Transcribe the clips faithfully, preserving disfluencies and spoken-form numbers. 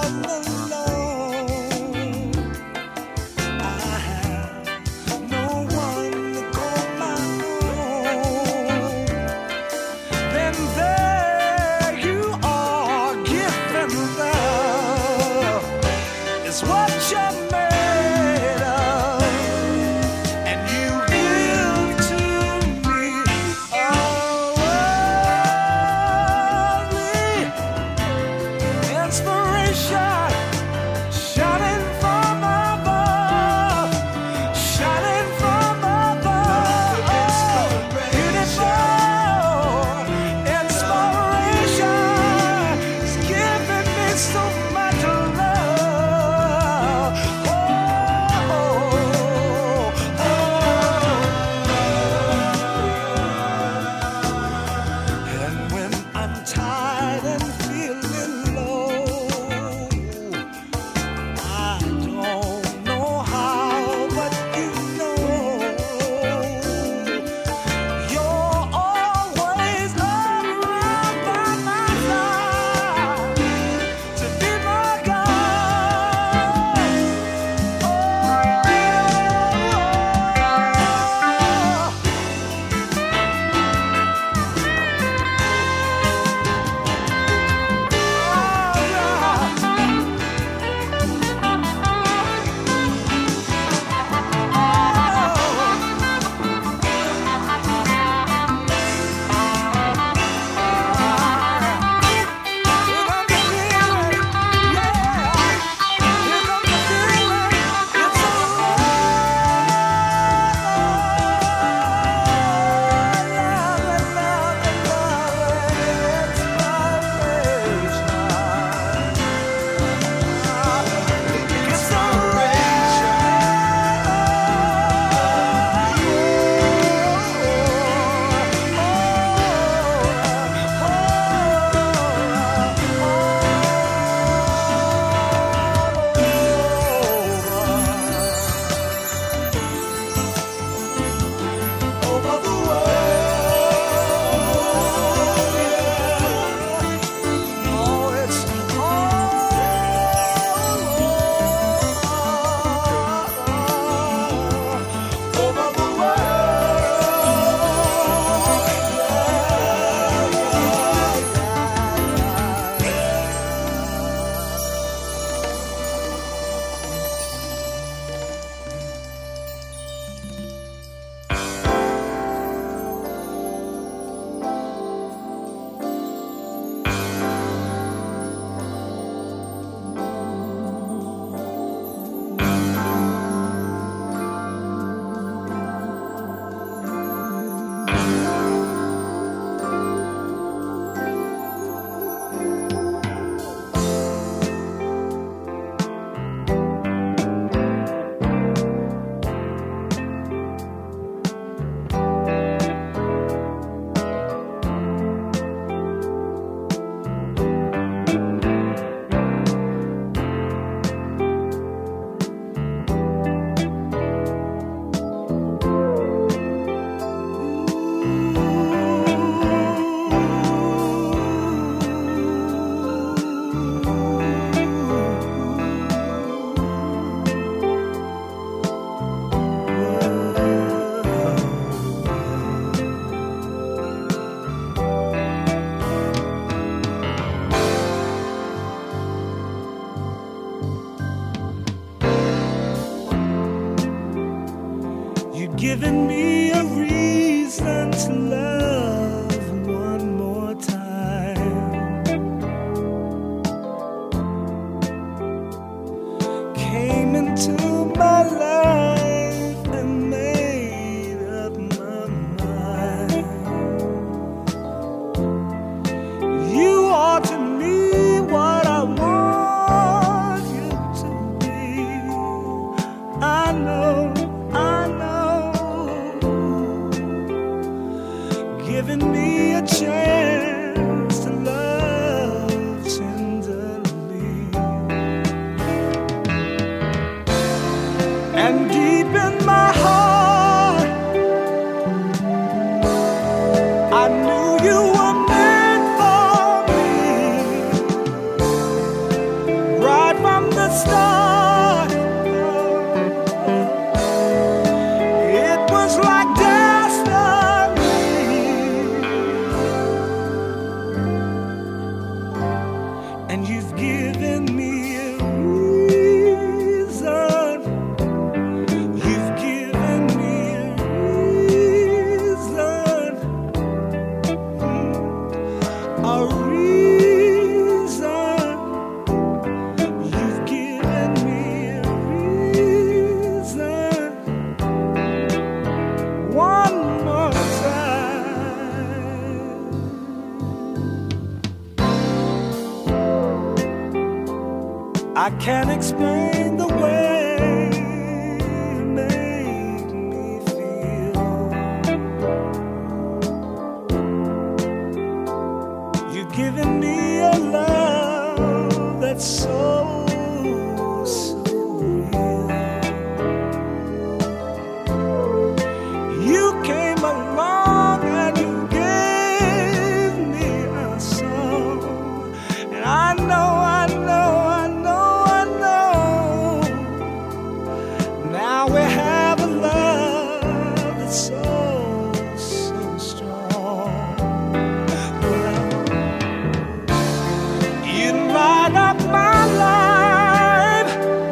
giving me a reason to love one more time. Came into my life and made up my mind. You are to me what I want you to be. I know, I know. Giving me a chance to love tenderly. And can't explain the way you made me feel. You've given me a love that's so, so real. You came along and you gave me a song, and I know, I know, I know, I know. Now we have a love that's so, so strong. Well, you light up my life.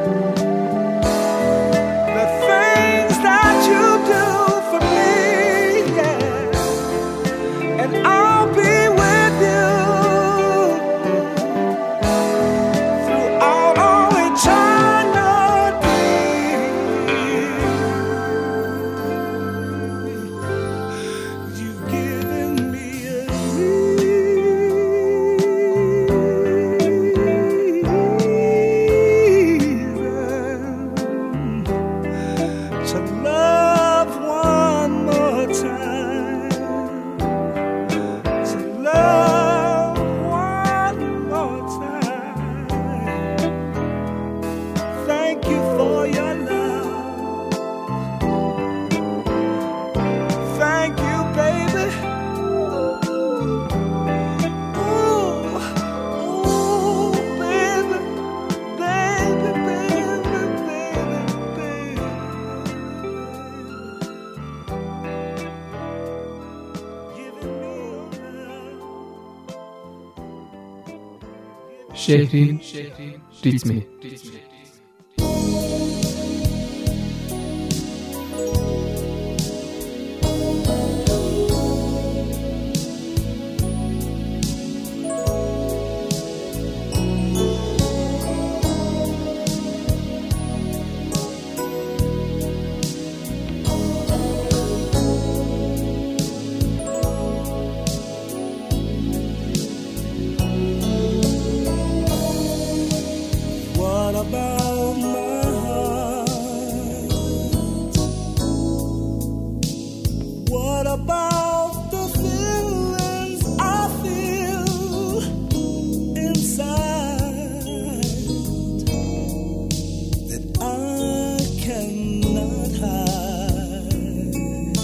The things that you do for me, yeah, and I'll be with you throughout all eternity. You've given me a reason to love one more time, to love one more time. Thank you for your love. Thank you, baby. Ooh, ooh, baby, baby, baby, baby, baby. Giving me your love. Şehrin ritmi. What about my heart? What about the feelings I feel inside that I cannot hide?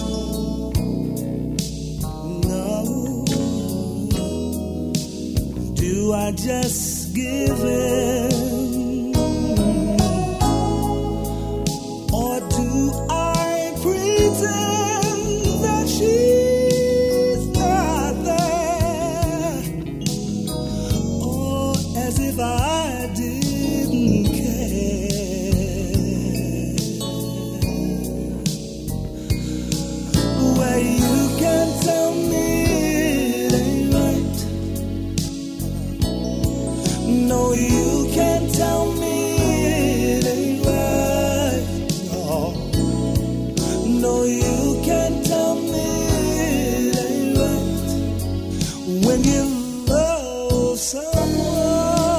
No. Do I just give in? Or do I pretend that she's not there? Or as if I didn't care? Where you can tell me it ain't right. No, you can't tell me it ain't right. No, no, you can't tell me it ain't right. When you love someone,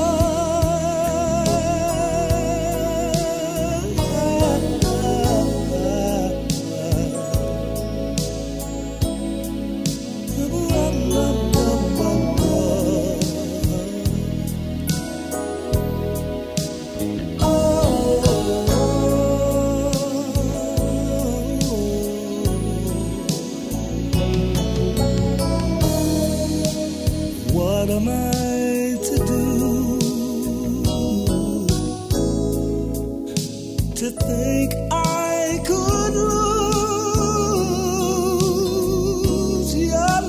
what am I to do to think I could lose your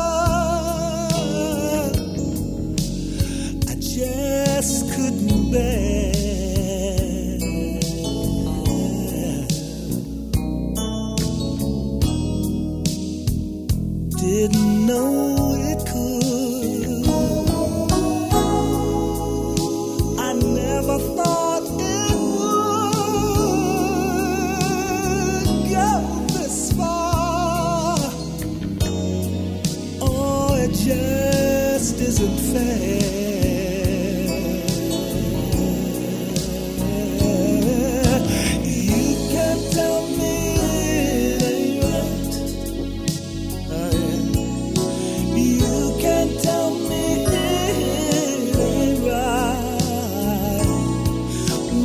love? I just couldn't bear. Didn't know it could. I never thought it would.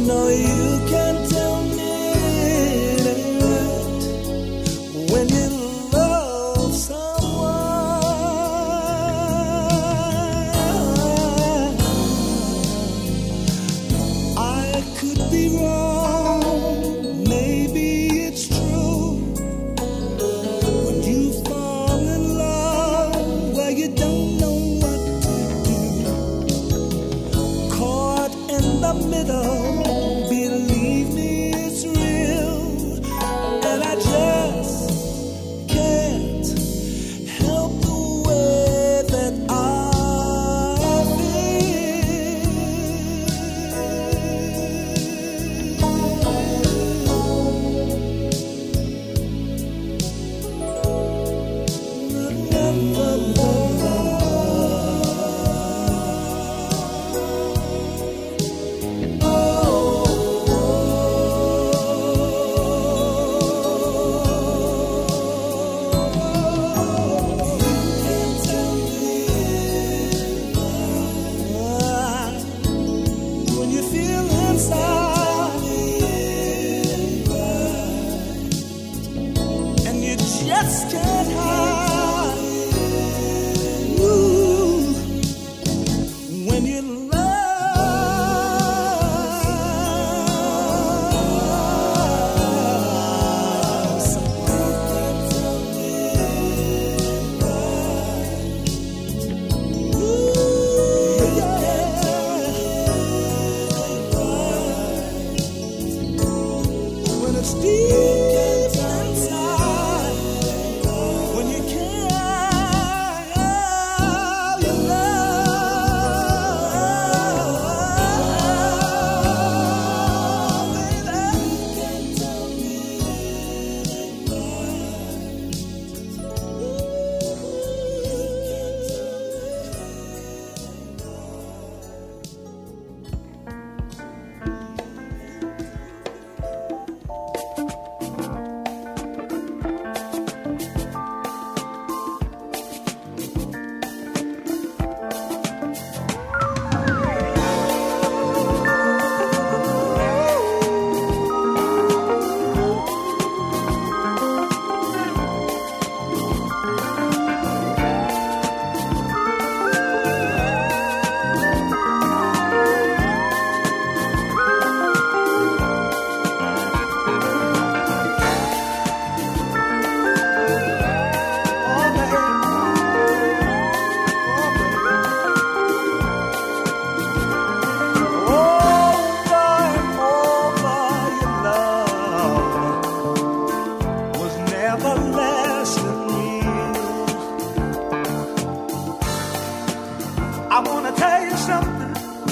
No, you can't tell me it ain't right when you love someone. I could be wrong, maybe it's true. When you fall in love, well, you don't know what to do. Caught in the middle, believe me, it's real. And I just can't help the way that I when you feel inside and you just can't hide. Ooh, when you love someone, ooh, yeah. When it's deep inside, when you can't help your love, baby, you can't tell me it ain't right. Ooh, you can't tell I wanna tell you something.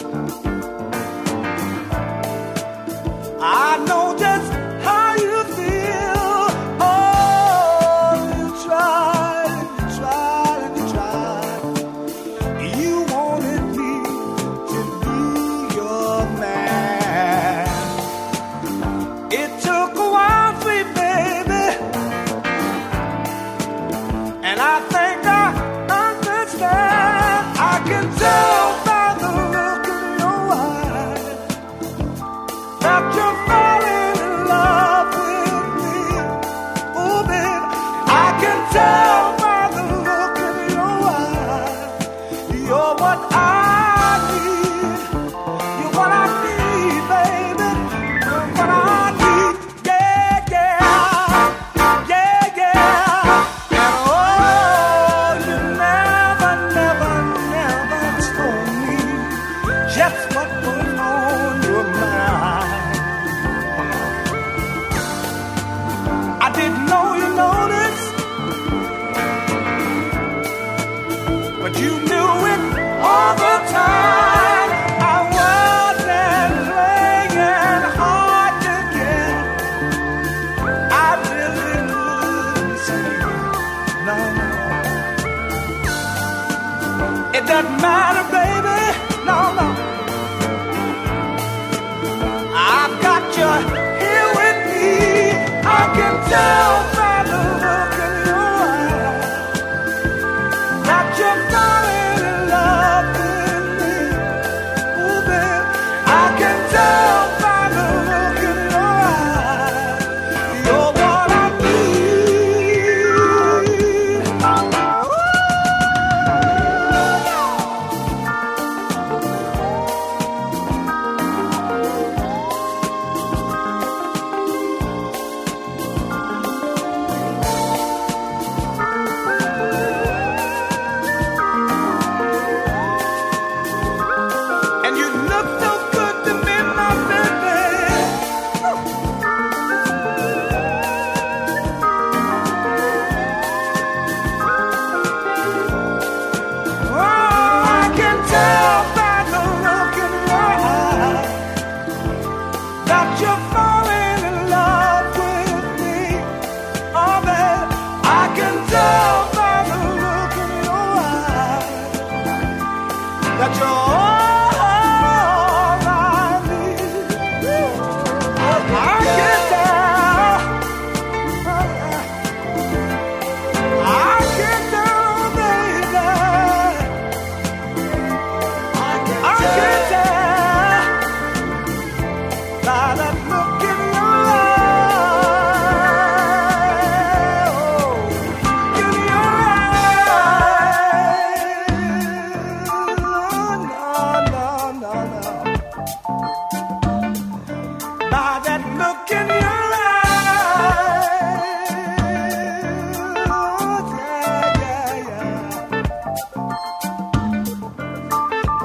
I know just how you feel. Oh, you tried, you tried, and you tried. You wanted me to be your man. It took a while, sweet baby, and I think I understand. I can tell by the look in your eyes that you're falling in love with me. Oh, baby, I can tell by the look in your eyes. You're what I need. You're what I need, baby. You're what I need. Yeah, yeah. Yeah, yeah. And oh, you never, never, never told me just what was on your mind. I didn't know you noticed, but you knew it all the time. I wasn't playing hard to get. I really couldn't say no. It doesn't matter, baby. No, no. I've got you here with me. I can tell by the look in your eyes that you're falling in love with me. Ooh, babe, I can tell by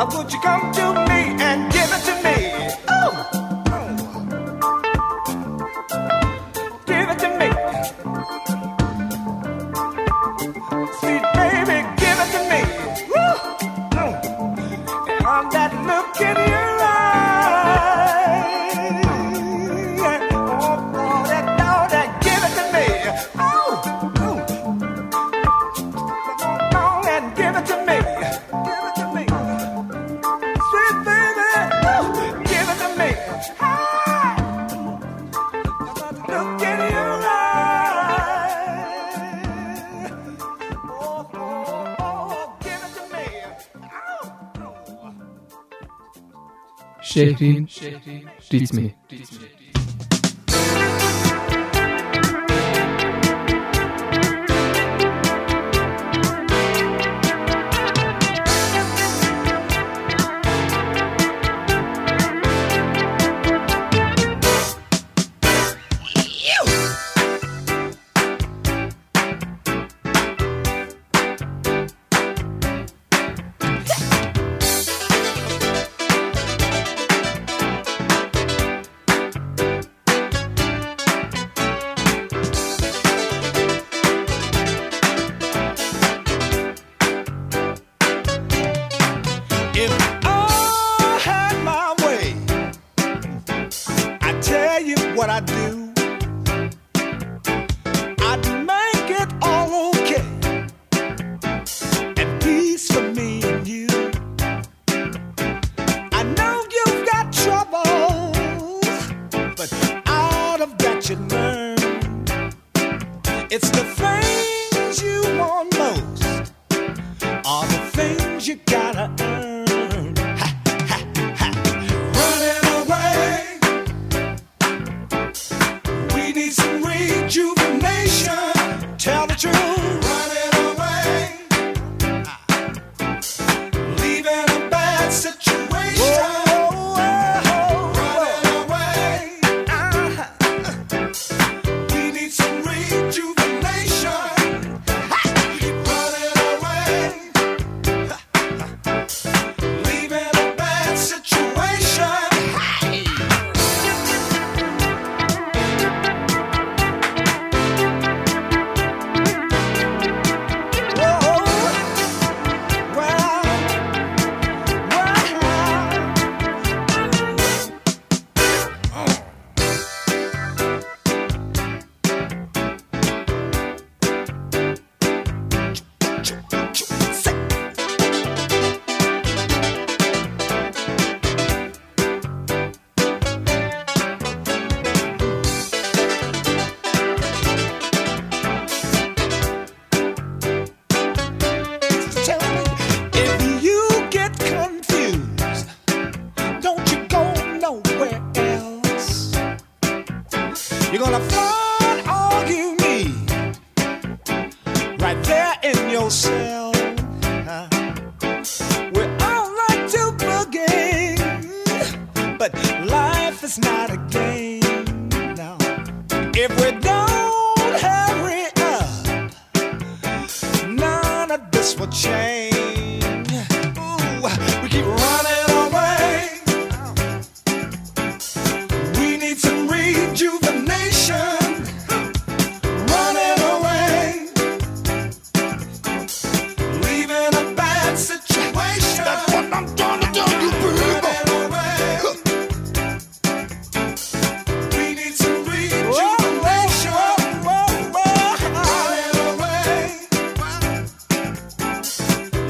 would you come to me and give it to me? Oh, give it to me. Sweet baby, give it to me. Woo! And on that look in your eye, oh, oh, that dog, that give it to me. Oh, oh. Come on and give it to me. Give it to me. Sweet baby, oh, give it to me. Hi. Look in your eye. Oh, oh, oh, give it to me. Oh, oh. şehrin ritmi. If I had my way, I'd tell you what I'd do. I'd make it all okay, and peace for me and you. I know you've got troubles, but out of that you learn. It's the things you want most are the things you gotta earn. Running away, we need some rejuvenation. Tell the truth. Running away, leaving a bad situation. Running away, we need some rejuvenation. Running away, leaving a bad situation. Tell me, if you get confused, don't you go nowhere else. You're gonna find all you need right there in yourself. We all like to boogie, but life is not a game. No, if we don't hurry up, none of this will change. Ooh, we keep running away. We need some rejuvenation. Running away, leaving a bad situation. That's what I'm trying to tell you, people. Running away, we need some rejuvenation. Running away,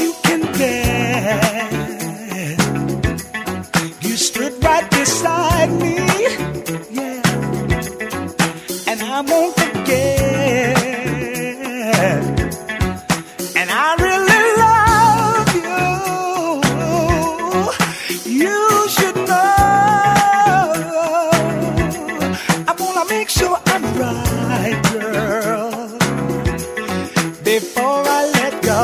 you can bear. You stood right beside me, yeah, and I won't forget. And I really love you. You should know. I wanna make sure I'm right, girl, before I let go.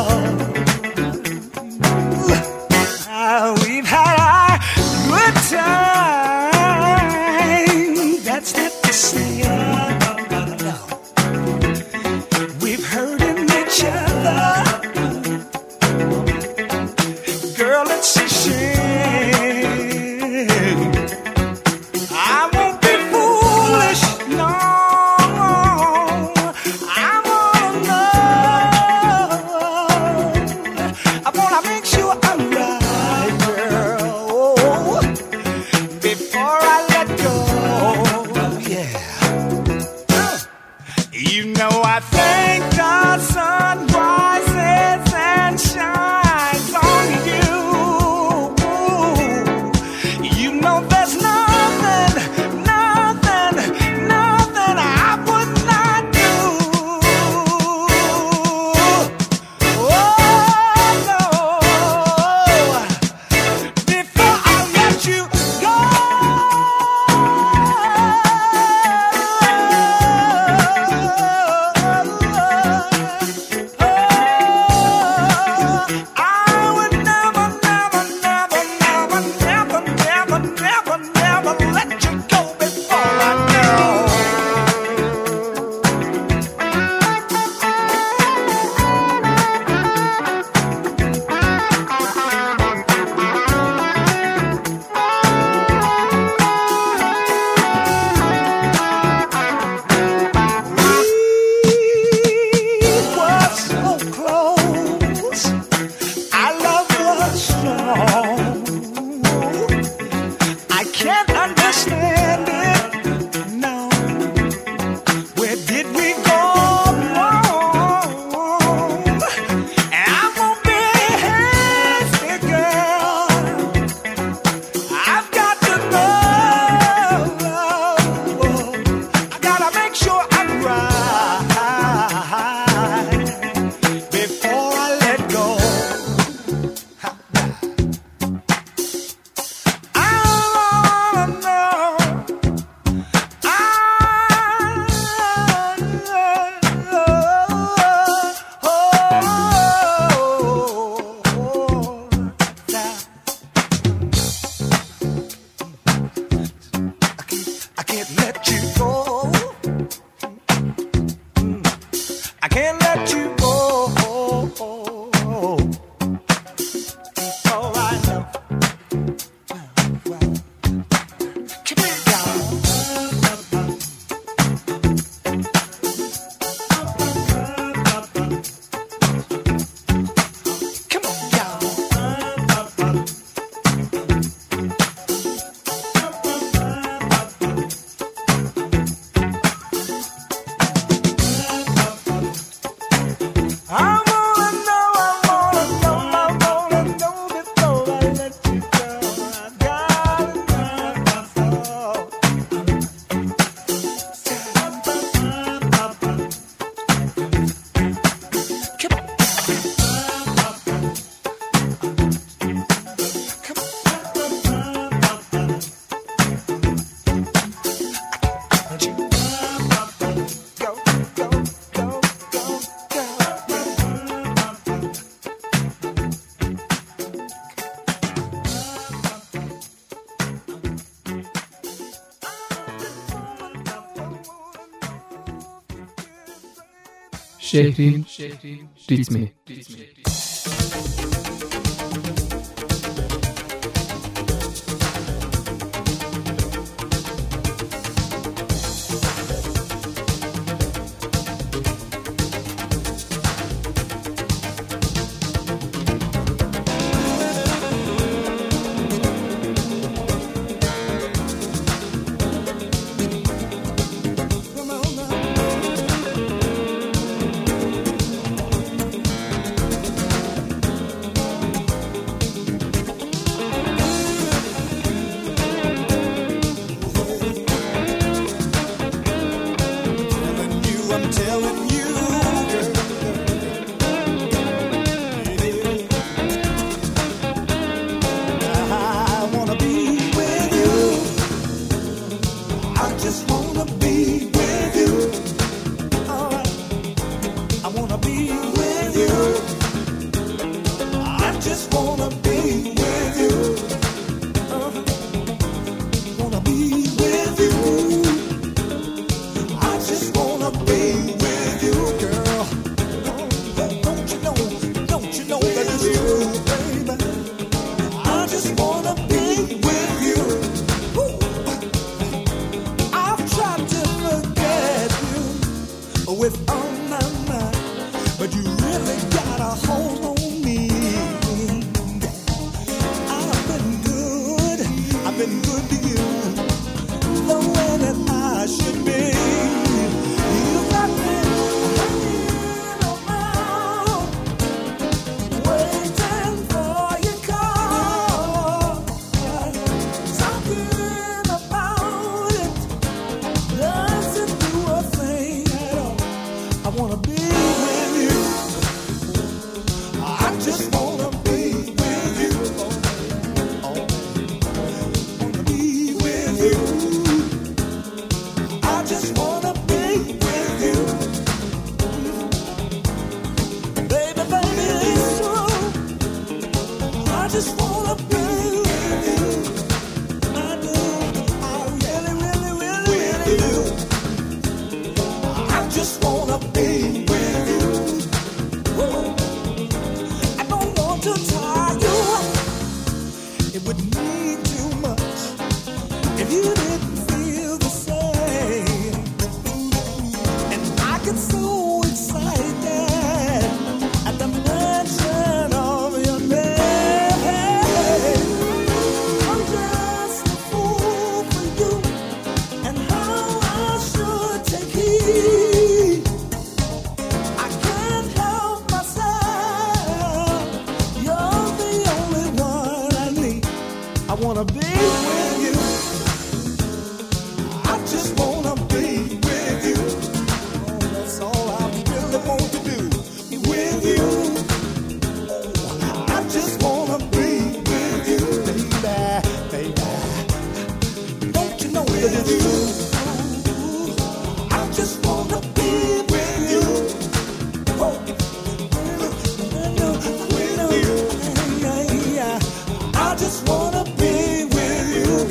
Uh, we've had our good time. That's not to say no. We've hurting each other. Girl, it's a shame. I won't be foolish, no. I wanna know. I wanna make sure I'm right, girl, before I let go. Yeah. You know I thank the sun rises and shines on you. You know there's nothing, nothing, nothing I would not do. Oh no, before I let you go. I would never, never, never, never, never, never, never, never let you go before I know. We were so close. Our love was strong. I can't understand it. No. Where did we go wrong? And I won't be hasty, girl. I've got to know. I gotta make sure I'm right before I let go. I wanna know. I I can't let you go. I can't let you go. Oh, I know. Keep it down. Come on, y'all. I wanna know, I wanna know, I wanna know before I let you go. I gotta know. Come on. Come on. Won't you go, go, go, go, go. شهرین ریتمی. just wanna be with you. I do. I really, really, really, really do. I just wanna be with you. Whoa. I don't want to tie you up. It would mean too much if you didn't feel the same. And I get so excited at the mention of your name. I'm just a fool for you and how I should take heed. I can't help myself. You're the only one I need. I wanna be with you. I just wanna be with you. Oh, that's all I really want to do. Be with you. Oh, I just wanna be with you, baby, baby. Don't you know that it's true? I just wanna be with you. Oh, with you. I just wanna be with you.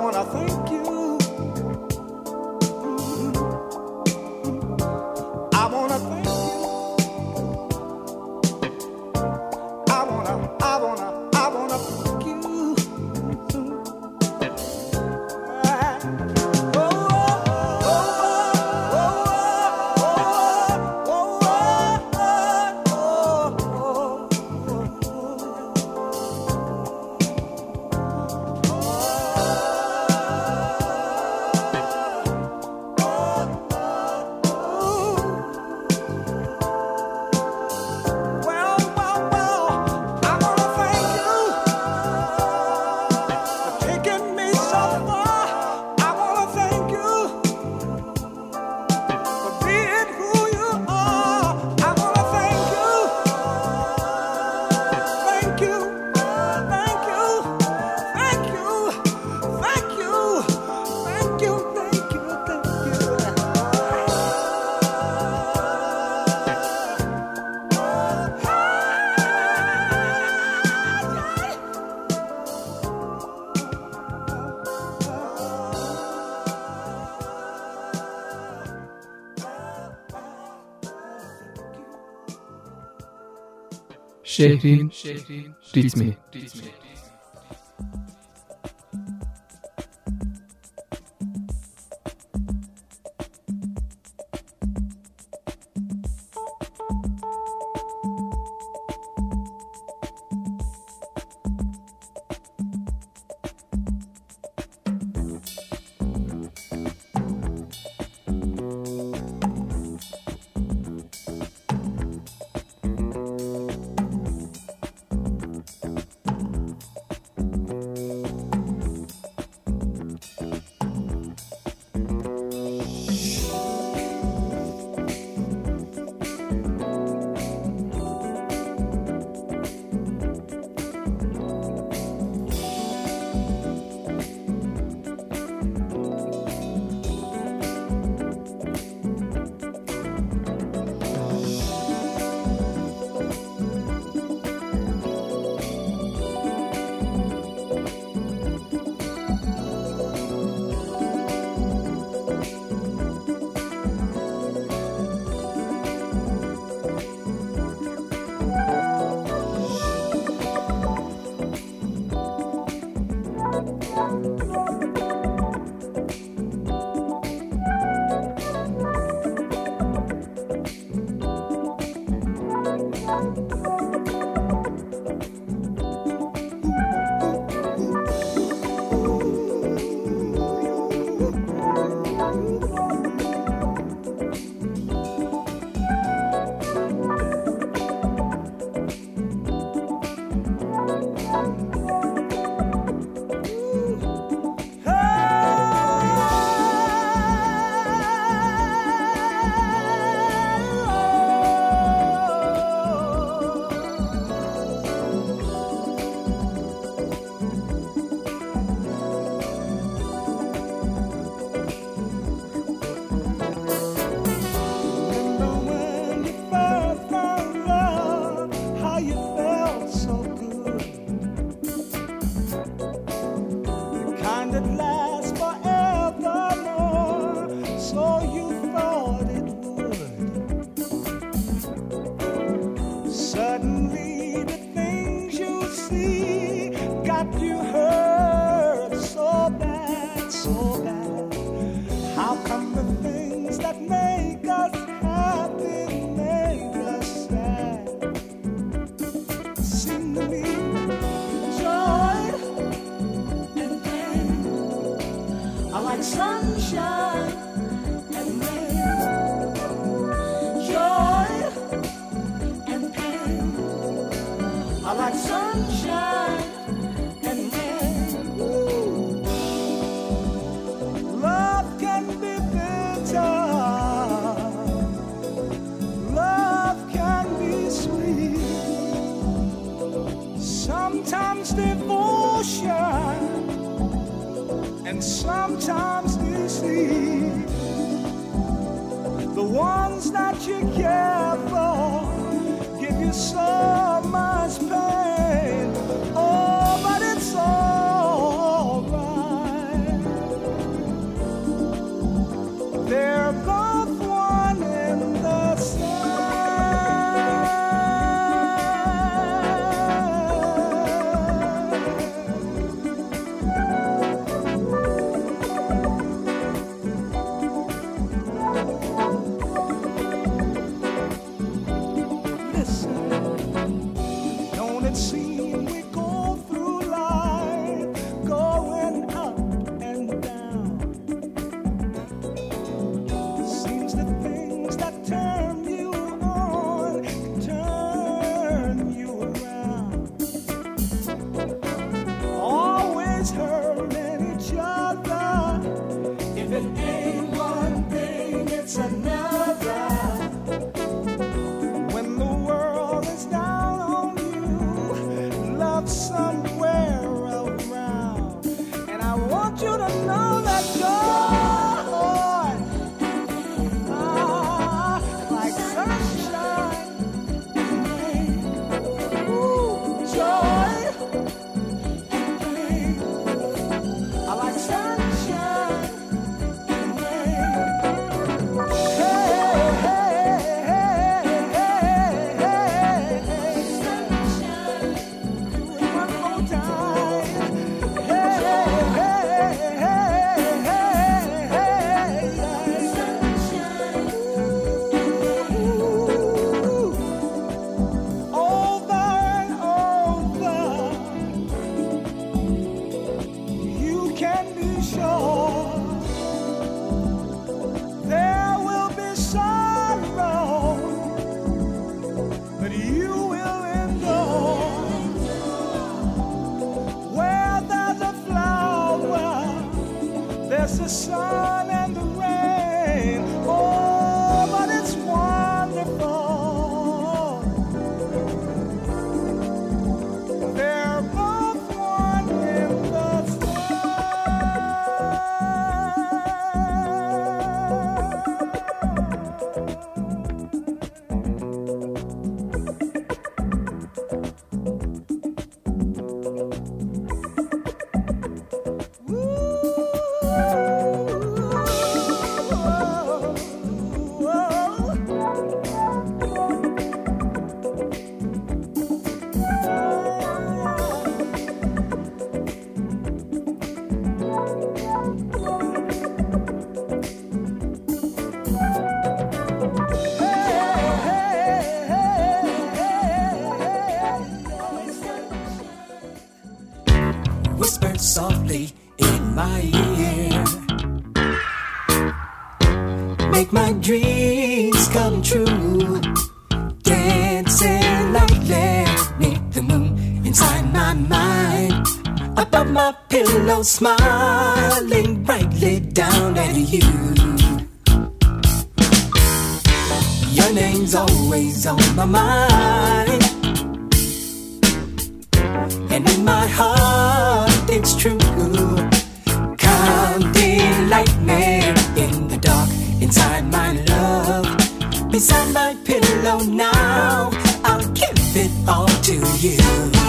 wanna thank you. I wanna thank you. I wanna, I wanna, I wanna thank you. şehrin ritmi. Oh, but it's all right. you to know that joy, ah, like sunshine, ooh, joy, I like sunshine, hey, hey, hey, hey, hey, hey, sunshine, do it one more time. There's the sun and the rain, oh, but it's wonderful. They're both one in the whispered softly in my ear, make my dreams come true, dancing lightly beneath the moon inside my mind, above my pillow smiling brightly down at you. Your name's always on my mind, and in my heart it's true. Come delight me in the dark inside my love, beside my pillow now, I'll give it all to you.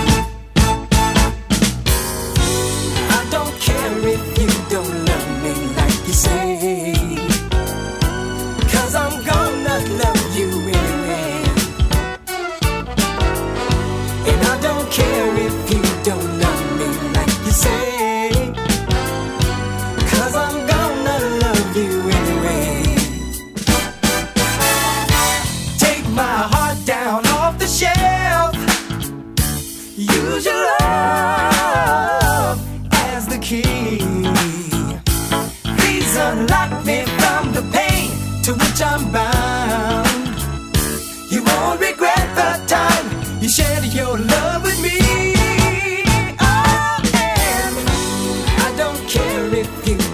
I don't care if you don't love me like you say, 'cause I'm gonna love you anyway. And I don't care if you don't love me like you say, 'cause I'm gonna love you anyway. Take my heart down off the shelf, use your love as the key. Please unlock me from the pain to which I'm bound. You won't regret the time you shared your love with me. Oh, and I don't care if you